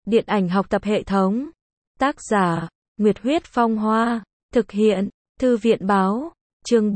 Điện ảnh học tập hệ thống. Tác giả, Nguyệt Huyết Phong Hoa. Thực hiện, Thư viện báo. Chương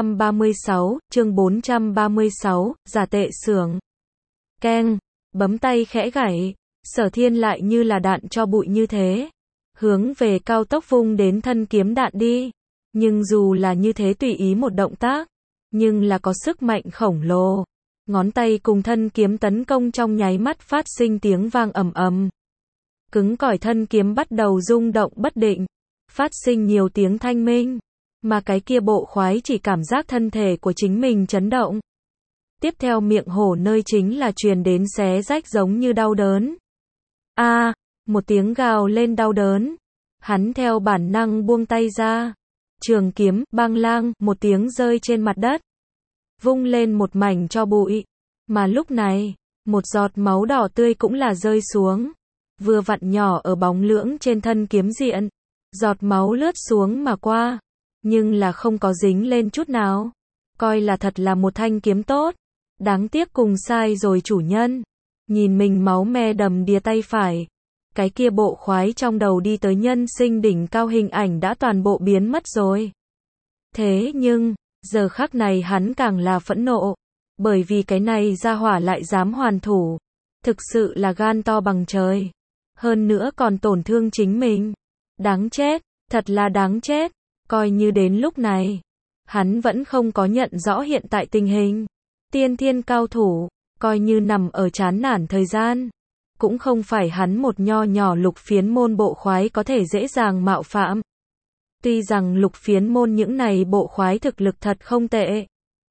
436, giả tệ xưởng. Keng, bấm tay khẽ gảy, Sở Thiên lại như là đạn cho bụi như thế. Hướng về cao tốc vung đến thân kiếm đạn đi. Nhưng dù là như thế tùy ý một động tác, nhưng là có sức mạnh khổng lồ. Ngón tay cùng thân kiếm tấn công trong nháy mắt phát sinh tiếng vang ầm ầm. Cứng cỏi thân kiếm bắt đầu rung động bất định, phát sinh nhiều tiếng thanh minh, mà cái kia bộ khoái chỉ cảm giác thân thể của chính mình chấn động. Tiếp theo miệng hổ nơi chính là truyền đến xé rách giống như đau đớn. A, một tiếng gào lên đau đớn. Hắn theo bản năng buông tay ra. Trường kiếm, bang lang, một tiếng rơi trên mặt đất. Vung lên một mảnh cho bụi. Mà lúc này, một giọt máu đỏ tươi cũng là rơi xuống. Vừa vặn nhỏ ở bóng lưỡng trên thân kiếm diện. Giọt máu lướt xuống mà qua. Nhưng là không có dính lên chút nào. Coi là thật là một thanh kiếm tốt. Đáng tiếc cùng sai rồi chủ nhân. Nhìn mình máu me đầm đìa tay phải. Cái kia bộ khoái trong đầu đi tới nhân sinh đỉnh cao hình ảnh đã toàn bộ biến mất rồi. Thế nhưng, giờ khắc này hắn càng là phẫn nộ. Bởi vì cái này ra hỏa lại dám hoàn thủ. Thực sự là gan to bằng trời. Hơn nữa còn tổn thương chính mình. Đáng chết, thật là đáng chết. Coi như đến lúc này, hắn vẫn không có nhận rõ hiện tại tình hình. Tiên thiên cao thủ, coi như nằm ở chán nản thời gian. Cũng không phải hắn một nho nhỏ lục phiến môn bộ khoái có thể dễ dàng mạo phạm. Tuy rằng lục phiến môn những này bộ khoái thực lực thật không tệ.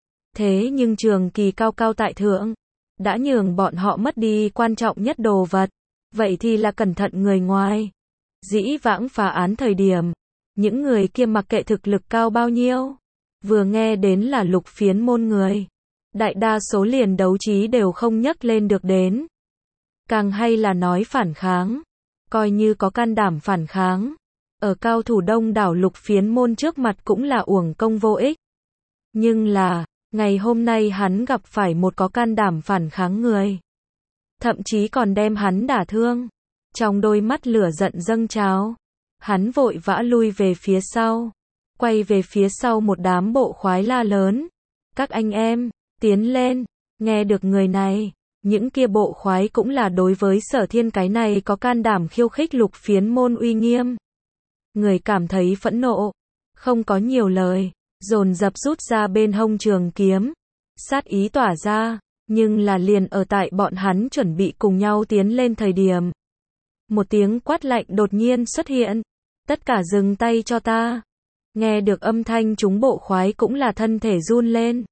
Thế nhưng Trường Kỳ cao cao tại thượng, đã nhường bọn họ mất đi quan trọng nhất đồ vật. Vậy thì là cẩn thận người ngoài. Dĩ vãng phá án thời điểm, những người kia mặc kệ thực lực cao bao nhiêu, vừa nghe đến là lục phiến môn người, đại đa số liền đấu trí đều không nhấc lên được đến. Càng hay là nói phản kháng, coi như có can đảm phản kháng, ở cao thủ đông đảo lục phiến môn trước mặt cũng là uổng công vô ích. Nhưng là, ngày hôm nay hắn gặp phải một có can đảm phản kháng người. Thậm chí còn đem hắn đả thương. Trong đôi mắt lửa giận dâng trào. Hắn vội vã lui về phía sau. Quay về phía sau một đám bộ khoái la lớn. Các anh em, tiến lên. Nghe được người này, những kia bộ khoái cũng là đối với Sở Thiên cái này có can đảm khiêu khích lục phiến môn uy nghiêm. Người cảm thấy phẫn nộ. Không có nhiều lời. Dồn dập rút ra bên hông trường kiếm. Sát ý tỏa ra. Nhưng là liền ở tại bọn hắn chuẩn bị cùng nhau tiến lên thời điểm. Một tiếng quát lạnh đột nhiên xuất hiện. Tất cả dừng tay cho ta. Nghe được âm thanh chúng bộ khoái cũng là thân thể run lên.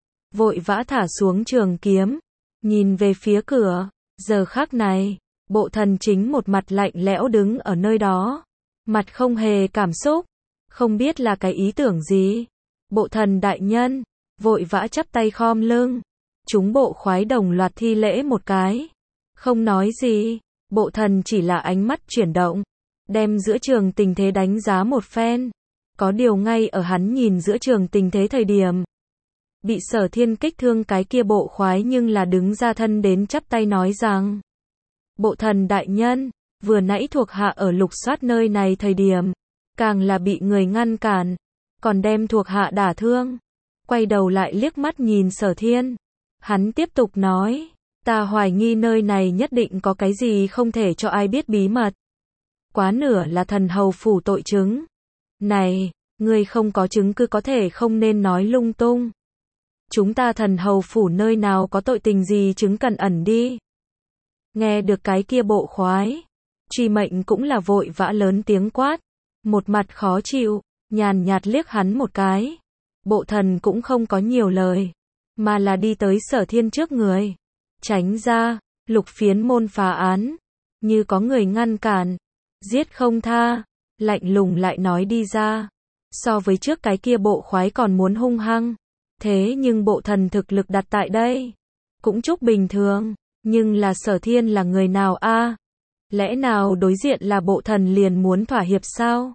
Vội vã thả xuống trường kiếm. Nhìn về phía cửa. Giờ khắc này, bộ thần chính một mặt lạnh lẽo đứng ở nơi đó. Mặt không hề cảm xúc. Không biết là cái ý tưởng gì. Bộ thần đại nhân, vội vã chắp tay khom lưng. Chúng bộ khoái đồng loạt thi lễ một cái. Không nói gì, bộ thần chỉ là ánh mắt chuyển động. Đem giữa trường tình thế đánh giá một phen. Có điều ngay ở hắn nhìn giữa trường tình thế thời điểm. Bị Sở Thiên kích thương cái kia bộ khoái nhưng là đứng ra thân đến chắp tay nói rằng. Bộ thần đại nhân, vừa nãy thuộc hạ ở lục soát nơi này thời điểm. Càng là bị người ngăn cản. Còn đem thuộc hạ đả thương. Quay đầu lại liếc mắt nhìn Sở Thiên. Hắn tiếp tục nói, ta hoài nghi nơi này nhất định có cái gì không thể cho ai biết bí mật. Quá nửa là thần hầu phủ tội chứng. Này, ngươi không có chứng cứ có thể không nên nói lung tung. Chúng ta thần hầu phủ nơi nào có tội tình gì chứng cần ẩn đi. Nghe được cái kia bộ khoái, Truy Mệnh cũng là vội vã lớn tiếng quát. Một mặt khó chịu, nhàn nhạt liếc hắn một cái. Bộ thần cũng không có nhiều lời. Mà là đi tới Sở Thiên trước người. Tránh ra, lục phiến môn phá án. Như có người ngăn cản. Giết không tha. Lạnh lùng lại nói đi ra. So với trước cái kia bộ khoái còn muốn hung hăng. Thế nhưng bộ thần thực lực đặt tại đây. Cũng chúc bình thường. Nhưng là Sở Thiên là người nào a? Lẽ nào đối diện là bộ thần liền muốn thỏa hiệp sao?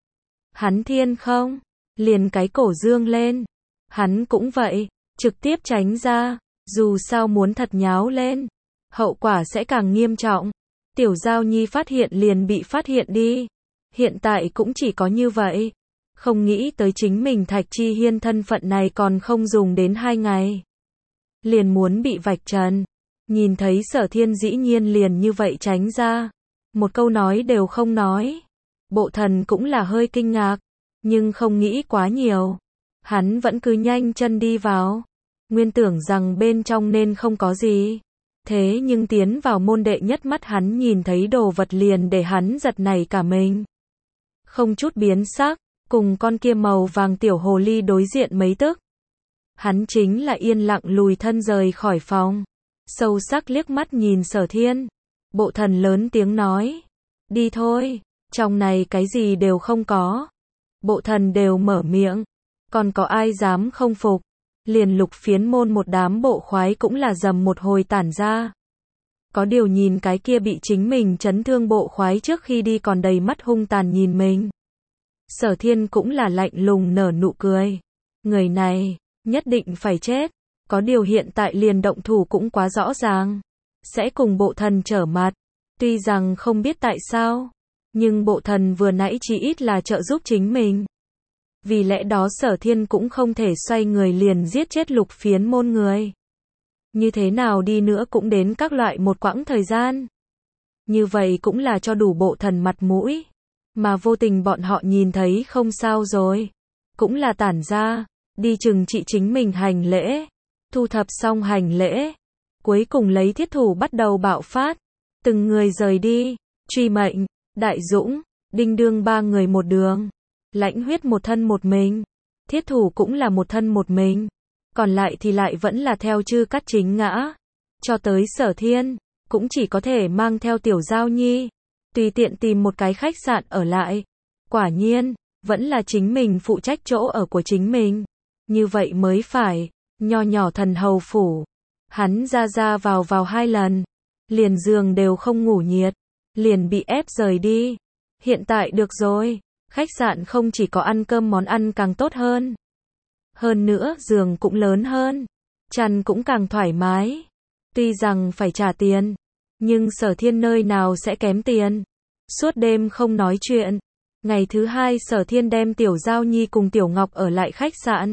Hắn thiên không? Liền cái cổ dương lên. Hắn cũng vậy. Trực tiếp tránh ra, dù sao muốn thật nháo lên, hậu quả sẽ càng nghiêm trọng. Tiểu Giao Nhi phát hiện liền bị phát hiện đi. Hiện tại cũng chỉ có như vậy. Không nghĩ tới chính mình Thạch Chi Hiên thân phận này còn không dùng đến 2 ngày. Liền muốn bị vạch trần. Nhìn thấy Sở Thiên dĩ nhiên liền như vậy tránh ra. Một câu nói đều không nói. Bộ Thần cũng là hơi kinh ngạc. Nhưng không nghĩ quá nhiều. Hắn vẫn cứ nhanh chân đi vào. Nguyên tưởng rằng bên trong nên không có gì. Thế nhưng tiến vào môn đệ nhất mắt hắn nhìn thấy đồ vật liền để hắn giật nảy cả mình. Không chút biến sắc, cùng con kia màu vàng tiểu hồ ly đối diện mấy tức. Hắn chính là yên lặng lùi thân rời khỏi phòng. Sâu sắc liếc mắt nhìn Sở Thiên. Bộ Thần lớn tiếng nói. Đi thôi, trong này cái gì đều không có. Bộ Thần đều mở miệng. Còn có ai dám không phục. Liền Lục Phiến Môn một đám bộ khoái cũng là dầm một hồi tản ra. Có điều nhìn cái kia bị chính mình chấn thương bộ khoái trước khi đi còn đầy mắt hung tàn nhìn mình. Sở Thiên cũng là lạnh lùng nở nụ cười. Người này, nhất định phải chết. Có điều hiện tại liền động thủ cũng quá rõ ràng. Sẽ cùng Bộ Thần trở mặt. Tuy rằng không biết tại sao. Nhưng Bộ Thần vừa nãy chỉ ít là trợ giúp chính mình. Vì lẽ đó Sở Thiên cũng không thể xoay người liền giết chết Lục Phiến Môn người. Như thế nào đi nữa cũng đến các loại một quãng thời gian. Như vậy cũng là cho đủ Bộ Thần mặt mũi. Mà vô tình bọn họ nhìn thấy không sao rồi. Cũng là tản ra. Đi chừng trị chính mình hành lễ. Thu thập xong hành lễ. Cuối cùng lấy thiết thủ bắt đầu bạo phát. Từng người rời đi. Truy Mệnh, Đại Dũng, Đinh Đương ba người một đường. Lãnh Huyết một thân một mình. Thiết thủ cũng là một thân một mình. Còn lại thì lại vẫn là theo Chư Cát Chính ngã. Cho tới Sở Thiên, cũng chỉ có thể mang theo Tiểu Giao Nhi. Tùy tiện tìm một cái khách sạn ở lại. Quả nhiên, vẫn là chính mình phụ trách chỗ ở của chính mình. Như vậy mới phải. Nho nhỏ Thần Hầu phủ. Hắn ra vào 2 lần. Liền giường đều không ngủ nhiệt. Liền bị ép rời đi. Hiện tại được rồi. Khách sạn không chỉ có ăn cơm món ăn càng tốt hơn. Hơn nữa giường cũng lớn hơn. Chăn cũng càng thoải mái. Tuy rằng phải trả tiền. Nhưng Sở Thiên nơi nào sẽ kém tiền. Suốt đêm không nói chuyện. Ngày thứ 2 Sở Thiên đem Tiểu Giao Nhi cùng Tiểu Ngọc ở lại khách sạn.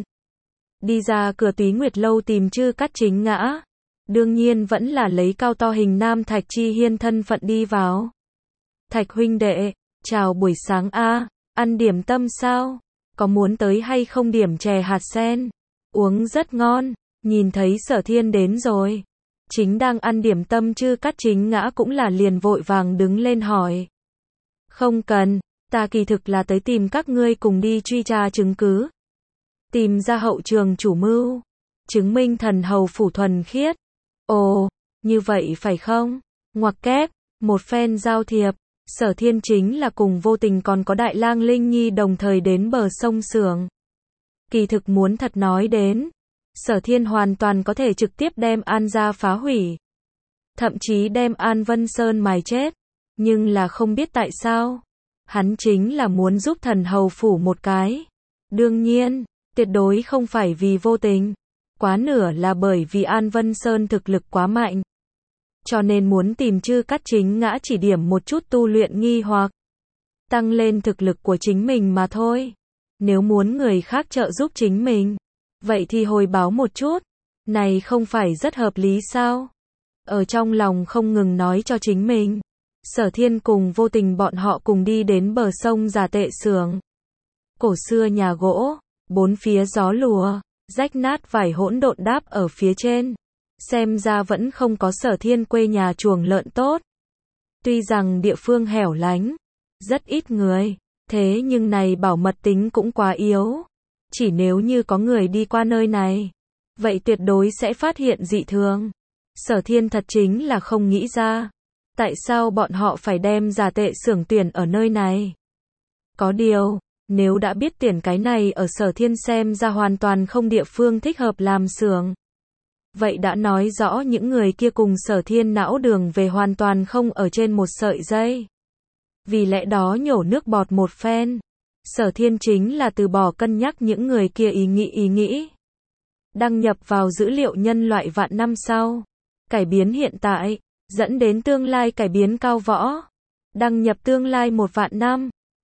Đi ra cửa Túy Nguyệt Lâu tìm Chư Cát Chính ngã. Đương nhiên vẫn là lấy cao to hình nam Thạch Chi Hiên thân phận đi vào. Thạch huynh đệ, chào buổi sáng a, ăn điểm tâm sao? Có muốn tới hay không điểm chè hạt sen? Uống rất ngon. Nhìn thấy Sở Thiên đến rồi. Chính đang ăn điểm tâm Chư Cát Chính ngã cũng là liền vội vàng đứng lên hỏi. Không cần, ta kỳ thực là tới tìm các ngươi cùng đi truy tra chứng cứ. Tìm ra hậu trường chủ mưu. Chứng minh Thần Hầu phủ thuần khiết. Ồ, như vậy phải không? Ngoặc kép, một phen giao thiệp. Sở Thiên chính là cùng Vô Tình còn có Đại Lang Linh Nhi đồng thời đến bờ sông Sưởng. Kỳ thực muốn thật nói đến. Sở Thiên hoàn toàn có thể trực tiếp đem An gia phá hủy. Thậm chí đem An Vân Sơn mài chết. Nhưng là không biết tại sao. Hắn chính là muốn giúp Thần Hầu phủ một cái. Đương nhiên, tuyệt đối không phải vì Vô Tình. Quá nửa là bởi vì An Vân Sơn thực lực quá mạnh. Cho nên muốn tìm Chư Cát Chính ngã chỉ điểm một chút tu luyện nghi hoặc tăng lên thực lực của chính mình mà thôi. Nếu muốn người khác trợ giúp chính mình, vậy thì hồi báo một chút. Này không phải rất hợp lý sao? Ở trong lòng không ngừng nói cho chính mình. Sở Thiên cùng Vô Tình bọn họ cùng đi đến bờ sông Giả Tệ Xưởng. Cổ xưa nhà gỗ, bốn phía gió lùa, rách nát vải hỗn độn đáp ở phía trên. Xem ra vẫn không có Sở Thiên quê nhà chuồng lợn tốt. Tuy rằng địa phương hẻo lánh, rất ít người, thế nhưng này bảo mật tính cũng quá yếu. Chỉ nếu như có người đi qua nơi này, vậy tuyệt đối sẽ phát hiện dị thường. Sở Thiên thật chính là không nghĩ ra. Tại sao bọn họ phải đem Giả Tệ Xưởng tuyển ở nơi này? Có điều, nếu đã biết tuyển cái này ở Sở Thiên xem ra hoàn toàn không địa phương thích hợp làm xưởng. Vậy đã nói rõ những người kia cùng Sở Thiên não đường về hoàn toàn không ở trên một sợi dây. Vì lẽ đó nhổ nước bọt một phen. Sở Thiên chính là từ bỏ cân nhắc những người kia ý nghĩ. Đăng nhập vào dữ liệu nhân loại vạn năm sau. Cải biến hiện tại. dẫn đến tương lai cải biến cao võ. Đăng nhập tương lai 1 vạn năm.